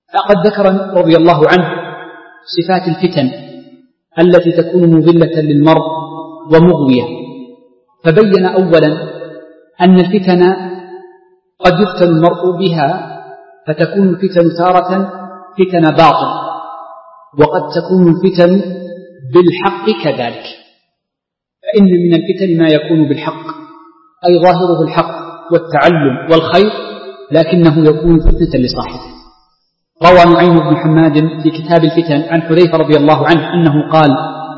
فقد ذكر رضي الله عنه صفات الفتن التي تكون مضلة للمرء ومغوية، فبين أولا أن الفتن قد يفتن المرء بها، فتكون الفتن تارة فتن باطل، وقد تكون الفتن بالحق كذلك، فإن من الفتن ما يكون بالحق أي ظاهره الحق والتعلم والخير، لكنه يكون فتنة لصاحبه. روى نعيم بن حماد في كتاب الفتن عن حذيفة رضي الله عنه أنه قال: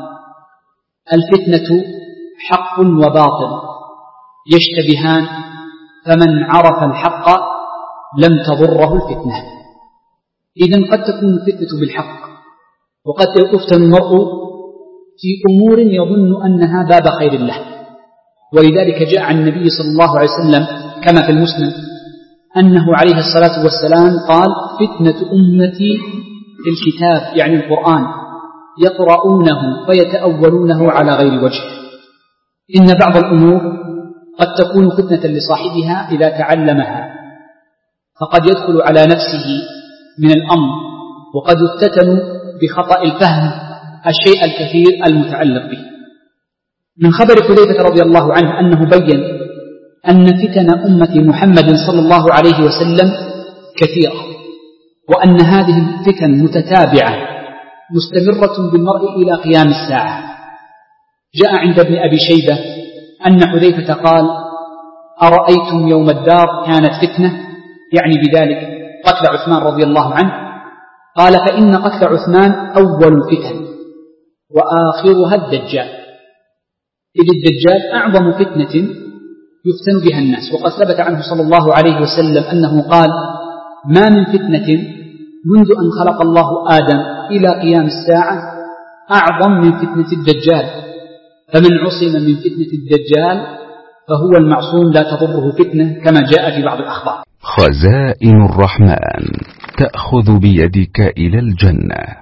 الفتنة حق وباطل يشتبهان، فمن عرف الحق لم تضره الفتنة. إذن قد تكون الفتنة بالحق، وقد يفتن المرء في أمور يظن أنها باب خير له، ولذلك جاء عن النبي صلى الله عليه وسلم كما في المسلم أنه عليه الصلاة والسلام قال: فتنة أمتي في الكتاب، يعني القرآن، يقرؤونه فيتأولونه على غير وجه. إن بعض الأمور قد تكون فتنة لصاحبها إذا تعلمها، فقد يدخل على نفسه من الأمر، وقد يفتتن بخطأ الفهم الشيء الكثير المتعلق به. من خبر حذيفة رضي الله عنه أنه بين أن فتن أمة محمد صلى الله عليه وسلم كثيرة، وأن هذه الفتن متتابعة مستمرة بالمرء إلى قيام الساعة. جاء عند ابن أبي شيبة أن حذيفة قال: أرأيتم يوم الدار كانت فتنة، يعني بذلك قتل عثمان رضي الله عنه. قال: فإن قتل عثمان أول الفتن وآخرها الدجال، إذ الدجال أعظم فتنة يفتن بها الناس. وقد ثبت عنه صلى الله عليه وسلم أنه قال: ما من فتنة منذ أن خلق الله آدم إلى قيام الساعة أعظم من فتنة الدجال، فمن عصم من فتنة الدجال فهو المعصوم لا تضره فتنة، كما جاء في بعض الأخبار. خزائن الرحمن تأخذ بيدك إلى الجنة.